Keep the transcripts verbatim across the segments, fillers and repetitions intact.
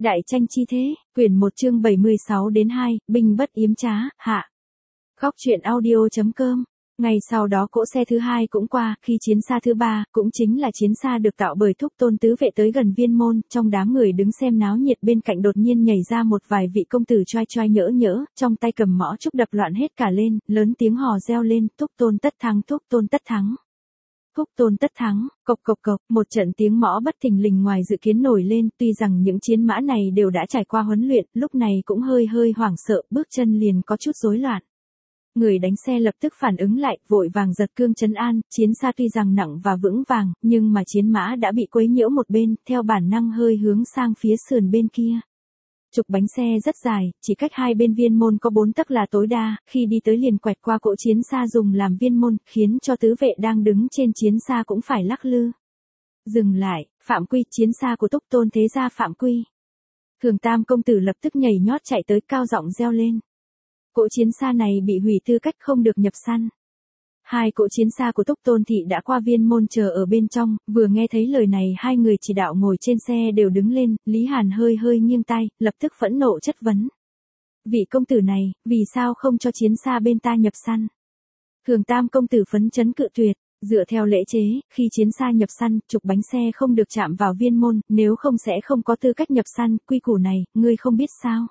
Đại tranh chi thế, quyển một chương bảy mươi sáu đến hai, binh bất yếm trá, hạ. Góc truyện audio chấm com. Ngày sau đó cỗ xe thứ hai cũng qua, khi chiến xa thứ ba, cũng chính là chiến xa được tạo bởi Thúc Tôn tứ vệ tới gần Viên Môn, trong đám người đứng xem náo nhiệt bên cạnh đột nhiên nhảy ra một vài vị công tử choai choai nhỡ nhỡ, trong tay cầm mõ trúc đập loạn hết cả lên, lớn tiếng hò reo lên, Thúc Tôn tất thắng, Thúc Tôn tất thắng. Thúc Tôn tất thắng, cộc cộc cộc, một trận tiếng mõ bất thình lình ngoài dự kiến nổi lên, tuy rằng những chiến mã này đều đã trải qua huấn luyện, lúc này cũng hơi hơi hoảng sợ, bước chân liền có chút rối loạn. Người đánh xe lập tức phản ứng lại, vội vàng giật cương trấn an, chiến xa tuy rằng nặng và vững vàng, nhưng mà chiến mã đã bị quấy nhiễu một bên, theo bản năng hơi hướng sang phía sườn bên kia. Trục bánh xe rất dài, chỉ cách hai bên Viên Môn có bốn tấc là tối đa, khi đi tới liền quẹt qua cỗ chiến xa dùng làm viên môn, khiến cho tứ vệ đang đứng trên chiến xa cũng phải lắc lư. Dừng lại, Phạm Quy, chiến xa của Thúc Tôn thế gia Phạm Quy. Thường Tam công tử lập tức nhảy nhót chạy tới cao giọng reo lên. Cỗ chiến xa này bị hủy tư cách không được nhập săn. Hai cỗ chiến xa của Thúc Tôn thị đã qua Viên Môn chờ ở bên trong, vừa nghe thấy lời này hai người chỉ đạo ngồi trên xe đều đứng lên, Lý Hàn hơi hơi nghiêng tai, lập tức phẫn nộ chất vấn. Vị công tử này, vì sao không cho chiến xa bên ta nhập săn? Thường Tam công tử phấn chấn cự tuyệt, dựa theo lễ chế, khi chiến xa nhập săn, trục bánh xe không được chạm vào Viên Môn, nếu không sẽ không có tư cách nhập săn, quy củ này, ngươi không biết sao?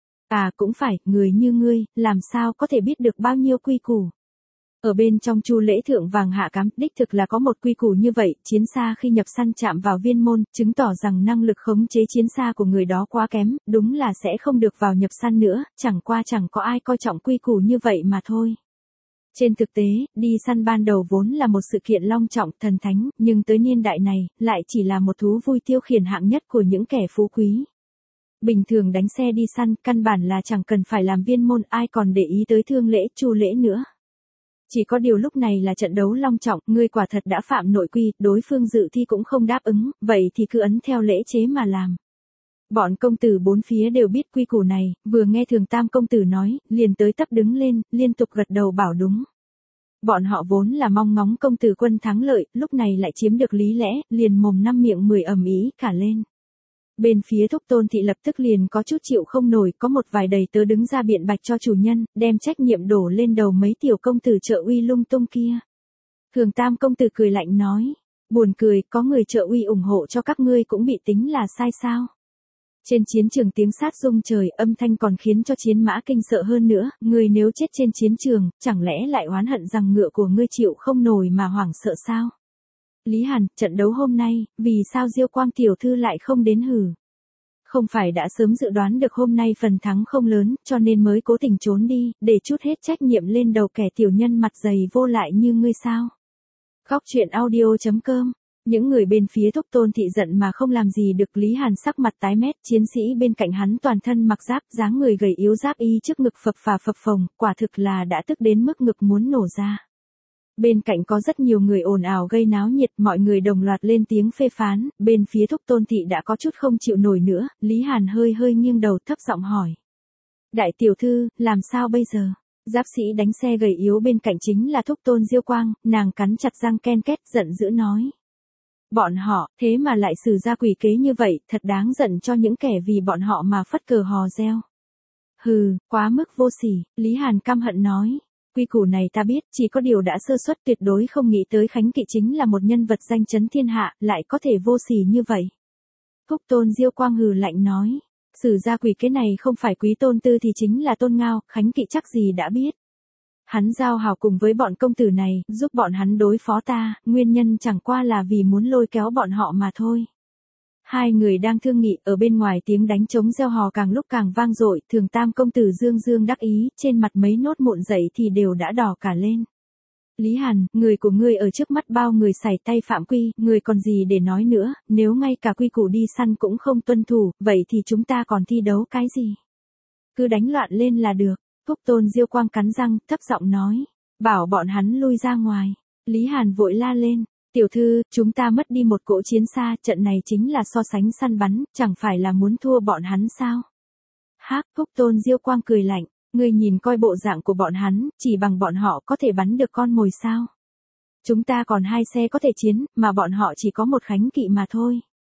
À cũng phải, người như ngươi, làm sao có thể biết được bao nhiêu quy củ? Ở bên trong Chu lễ thượng vàng hạ cám, đích thực là có một quy củ như vậy, chiến xa khi nhập săn chạm vào Viên Môn, chứng tỏ rằng năng lực khống chế chiến xa của người đó quá kém, đúng là sẽ không được vào nhập săn nữa, chẳng qua chẳng có ai coi trọng quy củ như vậy mà thôi. Trên thực tế, đi săn ban đầu vốn là một sự kiện long trọng, thần thánh, nhưng tới niên đại này, lại chỉ là một thú vui tiêu khiển hạng nhất của những kẻ phú quý. Bình thường đánh xe đi săn, căn bản là chẳng cần phải làm Viên Môn, ai còn để ý tới thương lễ, Chu lễ nữa. Chỉ có điều lúc này là trận đấu long trọng, ngươi quả thật đã phạm nội quy, đối phương dự thi cũng không đáp ứng, vậy thì cứ ấn theo lễ chế mà làm. Bọn công tử bốn phía đều biết quy củ này, vừa nghe Thường Tam công tử nói, liền tới tấp đứng lên, liên tục gật đầu bảo đúng. Bọn họ vốn là mong ngóng công tử quân thắng lợi, lúc này lại chiếm được lý lẽ, liền mồm năm miệng mười ầm ĩ cả lên. Bên phía Thúc Tôn thị lập tức liền có chút chịu không nổi, có một vài đầy tớ đứng ra biện bạch cho chủ nhân, đem trách nhiệm đổ lên đầu mấy tiểu công tử trợ uy lung tung kia. Thường Tam công tử cười lạnh nói, buồn cười, có người trợ uy ủng hộ cho các ngươi cũng bị tính là sai sao? Trên chiến trường tiếng sát rung trời, âm thanh còn khiến cho chiến mã kinh sợ hơn nữa, ngươi nếu chết trên chiến trường, chẳng lẽ lại oán hận rằng ngựa của ngươi chịu không nổi mà hoảng sợ sao? Lý Hàn, trận đấu hôm nay, vì sao Diêu Quang tiểu thư lại không đến hử? Không phải đã sớm dự đoán được hôm nay phần thắng không lớn, cho nên mới cố tình trốn đi, để trút hết trách nhiệm lên đầu kẻ tiểu nhân mặt dày vô lại như ngươi sao? Góc truyện audio chấm com. Những người bên phía Thúc Tôn thị giận mà không làm gì được, Lý Hàn sắc mặt tái mét, chiến sĩ bên cạnh hắn toàn thân mặc giáp, dáng người gầy yếu, giáp y trước ngực phập phà phập phồng, quả thực là đã tức đến mức ngực muốn nổ ra. Bên cạnh có rất nhiều người ồn ào gây náo nhiệt, mọi người đồng loạt lên tiếng phê phán, bên phía Thúc Tôn thị đã có chút không chịu nổi nữa, Lý Hàn hơi hơi nghiêng đầu thấp giọng hỏi. Đại tiểu thư, làm sao bây giờ? Giáp sĩ đánh xe gầy yếu bên cạnh chính là Thúc Tôn Diêu Quang, nàng cắn chặt răng ken két giận dữ nói. Bọn họ, thế mà lại xử ra quỷ kế như vậy, thật đáng giận cho những kẻ vì bọn họ mà phất cờ hò reo. Hừ, quá mức vô sỉ, Lý Hàn căm hận nói. Quy củ này ta biết, chỉ có điều đã sơ suất, tuyệt đối không nghĩ tới Khánh Kỵ chính là một nhân vật danh chấn thiên hạ, lại có thể vô sỉ như vậy. Thúc Tôn Diêu Quang hừ lạnh nói, xử ra quỷ kế này không phải Quý Tôn Tư thì chính là Tôn Ngao, Khánh Kỵ chắc gì đã biết. Hắn giao hảo cùng với bọn công tử này, giúp bọn hắn đối phó ta, nguyên nhân chẳng qua là vì muốn lôi kéo bọn họ mà thôi. Hai người đang thương nghị, ở bên ngoài tiếng đánh trống reo hò càng lúc càng vang dội, Thường Tam công tử dương dương đắc ý, trên mặt mấy nốt mụn dậy thì đều đã đỏ cả lên. Lý Hàn, người của ngươi ở trước mắt bao người sảy tay Phạm Quy, người còn gì để nói nữa, nếu ngay cả quy củ đi săn cũng không tuân thủ, vậy thì chúng ta còn thi đấu cái gì? Cứ đánh loạn lên là được. Thúc Tôn Diêu Quang cắn răng, thấp giọng nói, bảo bọn hắn lui ra ngoài. Lý Hàn vội la lên, tiểu thư, chúng ta mất đi một cỗ chiến xa, trận này chính là so sánh săn bắn, chẳng phải là muốn thua bọn hắn sao? Hác, Thúc Tôn Diêu Quang cười lạnh, ngươi nhìn coi bộ dạng của bọn hắn, chỉ bằng bọn họ có thể bắn được con mồi sao? Chúng ta còn hai xe có thể chiến, mà bọn họ chỉ có một Khánh Kỵ mà thôi.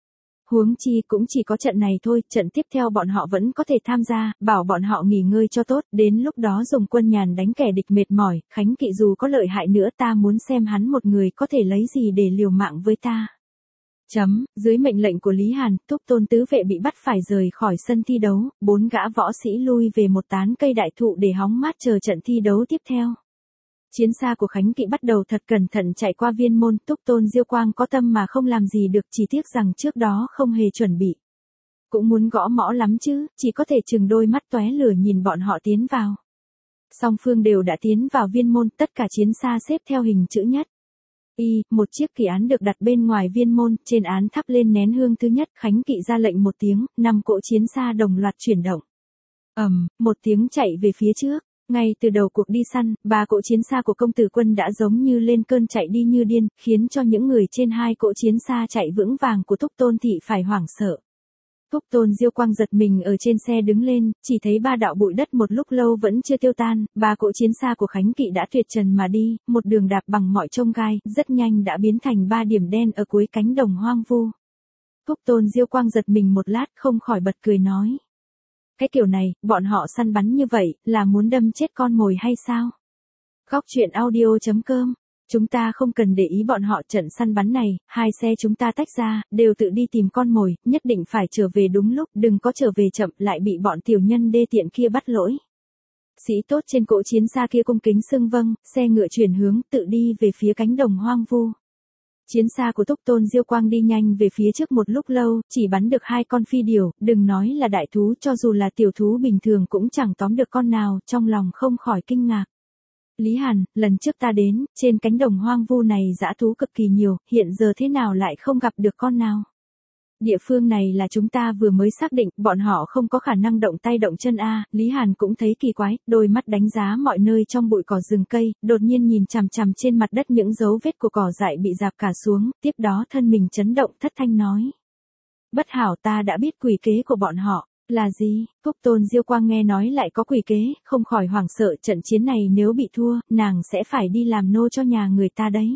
Huống chi cũng chỉ có trận này thôi, trận tiếp theo bọn họ vẫn có thể tham gia, bảo bọn họ nghỉ ngơi cho tốt, đến lúc đó dùng quân nhàn đánh kẻ địch mệt mỏi, Khánh Kỵ dù có lợi hại nữa ta muốn xem hắn một người có thể lấy gì để liều mạng với ta. Chấm, dưới mệnh lệnh của Lý Hàn, Túc Tôn tứ vệ bị bắt phải rời khỏi sân thi đấu, bốn gã võ sĩ lui về một tán cây đại thụ để hóng mát chờ trận thi đấu tiếp theo. Chiến xa của Khánh Kỵ bắt đầu thật cẩn thận chạy qua viên môn, Túc Tôn Diêu Quang có tâm mà không làm gì được, chỉ tiếc rằng trước đó không hề chuẩn bị. Cũng muốn gõ mõ lắm chứ, chỉ có thể chừng đôi mắt tóe lửa nhìn bọn họ tiến vào. Song phương đều đã tiến vào viên môn, tất cả chiến xa xếp theo hình chữ nhất. Y, một chiếc kỳ án được đặt bên ngoài viên môn, trên án thắp lên nén hương thứ nhất, Khánh Kỵ ra lệnh một tiếng, năm cỗ chiến xa đồng loạt chuyển động. ầm, um, một tiếng chạy về phía trước. Ngay từ đầu cuộc đi săn, ba cỗ chiến xa của công tử quân đã giống như lên cơn chạy đi như điên, khiến cho những người trên hai cỗ chiến xa chạy vững vàng của Túc Tôn thị phải hoảng sợ. Túc Tôn Diêu Quang giật mình ở trên xe đứng lên, chỉ thấy ba đạo bụi đất một lúc lâu vẫn chưa tiêu tan, ba cỗ chiến xa của Khánh Kỵ đã tuyệt trần mà đi, một đường đạp bằng mọi chông gai, rất nhanh đã biến thành ba điểm đen ở cuối cánh đồng hoang vu. Túc Tôn Diêu Quang giật mình một lát không khỏi bật cười nói. Cái kiểu này, bọn họ săn bắn như vậy, là muốn đâm chết con mồi hay sao? Góc truyện audio chấm com. Chúng ta không cần để ý bọn họ, trận săn bắn này, hai xe chúng ta tách ra, đều tự đi tìm con mồi, nhất định phải trở về đúng lúc, đừng có trở về chậm lại bị bọn tiểu nhân đê tiện kia bắt lỗi. Sĩ tốt trên cỗ chiến xa kia cung kính xưng vâng, xe ngựa chuyển hướng, tự đi về phía cánh đồng hoang vu. Chiến xa của Túc Tôn Diêu Quang đi nhanh về phía trước một lúc lâu, chỉ bắn được hai con phi điểu, đừng nói là đại thú, cho dù là tiểu thú bình thường cũng chẳng tóm được con nào, trong lòng không khỏi kinh ngạc. Lý Hàn, lần trước ta đến, trên cánh đồng hoang vu này dã thú cực kỳ nhiều, hiện giờ thế nào lại không gặp được con nào? Địa phương này là chúng ta vừa mới xác định, bọn họ không có khả năng động tay động chân a. Lý Hàn cũng thấy kỳ quái, đôi mắt đánh giá mọi nơi trong bụi cỏ rừng cây, đột nhiên nhìn chằm chằm trên mặt đất những dấu vết của cỏ dại bị rạp cả xuống, tiếp đó thân mình chấn động thất thanh nói. Bất hảo, ta đã biết quỷ kế của bọn họ. Là gì? Túc Tôn Diêu Quang nghe nói lại có quỷ kế, không khỏi hoảng sợ, trận chiến này nếu bị thua, nàng sẽ phải đi làm nô cho nhà người ta đấy.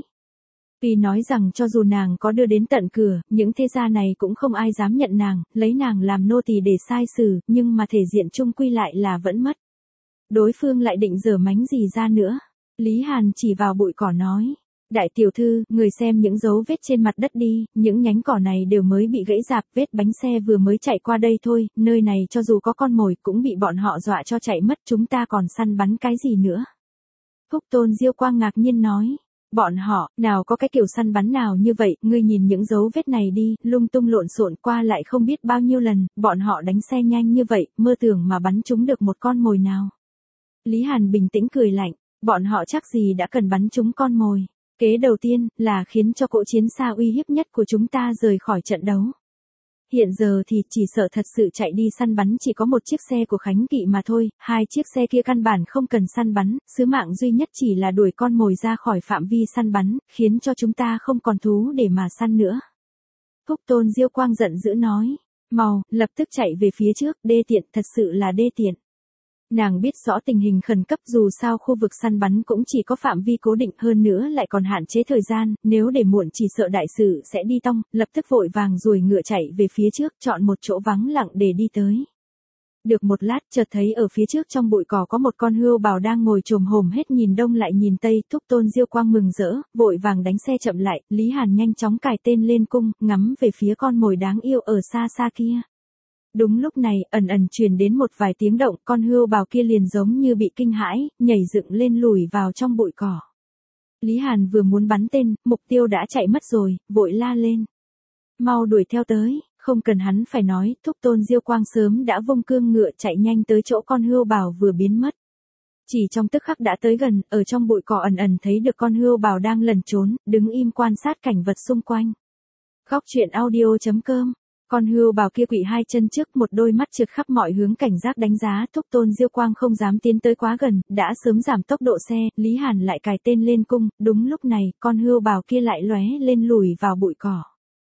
Vì nói rằng cho dù nàng có đưa đến tận cửa, những thế gia này cũng không ai dám nhận nàng, lấy nàng làm nô tỳ để sai xử, nhưng mà thể diện chung quy lại là vẫn mất. Đối phương lại định giở mánh gì ra nữa? Lý Hàn chỉ vào bụi cỏ nói. Đại tiểu thư, người xem những dấu vết trên mặt đất đi, những nhánh cỏ này đều mới bị gãy rạp, vết bánh xe vừa mới chạy qua đây thôi, nơi này cho dù có con mồi cũng bị bọn họ dọa cho chạy mất, chúng ta còn săn bắn cái gì nữa? Túc Tôn Diêu Quang ngạc nhiên nói. Bọn họ, nào có cái kiểu săn bắn nào như vậy, ngươi nhìn những dấu vết này đi, lung tung lộn xộn qua lại không biết bao nhiêu lần, bọn họ đánh xe nhanh như vậy, mơ tưởng mà bắn trúng được một con mồi nào. Lý Hàn bình tĩnh cười lạnh, bọn họ chắc gì đã cần bắn trúng con mồi. Kế đầu tiên, là khiến cho cỗ chiến xa uy hiếp nhất của chúng ta rời khỏi trận đấu. Hiện giờ thì chỉ sợ thật sự chạy đi săn bắn chỉ có một chiếc xe của Khánh Kỵ mà thôi, hai chiếc xe kia căn bản không cần săn bắn, sứ mạng duy nhất chỉ là đuổi con mồi ra khỏi phạm vi săn bắn, khiến cho chúng ta không còn thú để mà săn nữa. Túc Tôn Diêu Quang giận dữ nói, mau, lập tức chạy về phía trước, đê tiện, thật sự là đê tiện. Nàng biết rõ tình hình khẩn cấp, dù sao khu vực săn bắn cũng chỉ có phạm vi cố định, hơn nữa lại còn hạn chế thời gian, nếu để muộn chỉ sợ đại sự sẽ đi tong, lập tức vội vàng ruồi ngựa chạy về phía trước, chọn một chỗ vắng lặng để đi tới. Được một lát, chợt thấy ở phía trước trong bụi cỏ có một con hươu bào đang ngồi chồm hổm hết nhìn đông lại nhìn tây, Túc Tôn Diêu Quang mừng rỡ, vội vàng đánh xe chậm lại, Lý Hàn nhanh chóng cài tên lên cung, ngắm về phía con mồi đáng yêu ở xa xa kia. Đúng lúc này, ẩn ẩn truyền đến một vài tiếng động, con hươu bào kia liền giống như bị kinh hãi, nhảy dựng lên lùi vào trong bụi cỏ. Lý Hàn vừa muốn bắn tên, mục tiêu đã chạy mất rồi, vội la lên. Mau đuổi theo tới, không cần hắn phải nói, Túc Tôn Diêu Quang sớm đã vung cương ngựa chạy nhanh tới chỗ con hươu bào vừa biến mất. Chỉ trong tức khắc đã tới gần, ở trong bụi cỏ ẩn ẩn thấy được con hươu bào đang lẩn trốn, đứng im quan sát cảnh vật xung quanh. Góc truyện audio chấm com. Con hươu bào kia quỵ hai chân trước, một đôi mắt trượt khắp mọi hướng cảnh giác đánh giá, Túc Tôn Diêu Quang không dám tiến tới quá gần, đã sớm giảm tốc độ xe, Lý Hàn lại cài tên lên cung, đúng lúc này, con hươu bào kia lại lóe lên lùi vào bụi cỏ.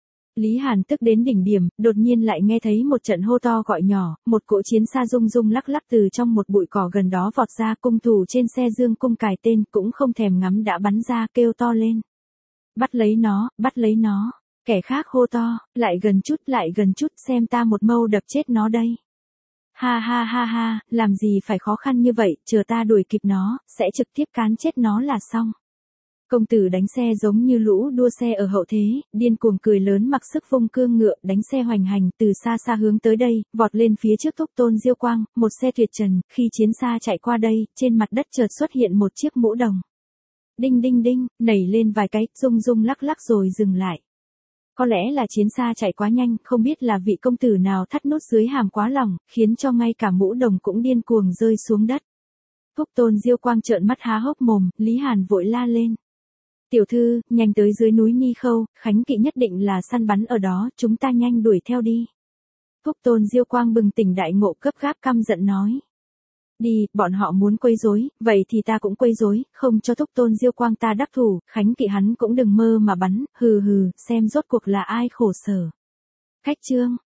Lý Hàn tức đến đỉnh điểm, đột nhiên lại nghe thấy một trận hô to gọi nhỏ, một cỗ chiến xa rung rung lắc lắc từ trong một bụi cỏ gần đó vọt ra, cung thủ trên xe dương cung cài tên cũng không thèm ngắm đã bắn ra, kêu to lên. Bắt lấy nó, bắt lấy nó. Kẻ khác hô to, lại gần chút, lại gần chút, xem ta một mâu đập chết nó đây. Ha ha ha ha, làm gì phải khó khăn như vậy, chờ ta đuổi kịp nó, sẽ trực tiếp cán chết nó là xong. Công tử đánh xe giống như lũ đua xe ở hậu thế, điên cuồng cười lớn mặc sức vung cương ngựa, đánh xe hoành hành, từ xa xa hướng tới đây, vọt lên phía trước Thúc Tôn Diêu Quang, một xe tuyệt trần, khi chiến xa chạy qua đây, trên mặt đất chợt xuất hiện một chiếc mũ đồng. Đinh đinh đinh, nảy lên vài cái, rung rung lắc lắc rồi dừng lại. Có lẽ là chiến xa chạy quá nhanh, không biết là vị công tử nào thắt nút dưới hàm quá lỏng, khiến cho ngay cả mũ đồng cũng điên cuồng rơi xuống đất. Thúc Tôn Diêu Quang trợn mắt há hốc mồm, Lý Hàn vội la lên. Tiểu thư, nhanh tới dưới núi Ni Khâu, Khánh Kỵ nhất định là săn bắn ở đó, chúng ta nhanh đuổi theo đi. Thúc Tôn Diêu Quang bừng tỉnh đại ngộ gấp gáp căm giận nói. Đi, bọn họ muốn quấy rối, vậy thì ta cũng quấy rối, không cho Thúc Tôn Diêu Quang ta đắc thủ, Khánh Kỵ hắn cũng đừng mơ mà bắn, hừ hừ, xem rốt cuộc là ai khổ sở. Khách trương.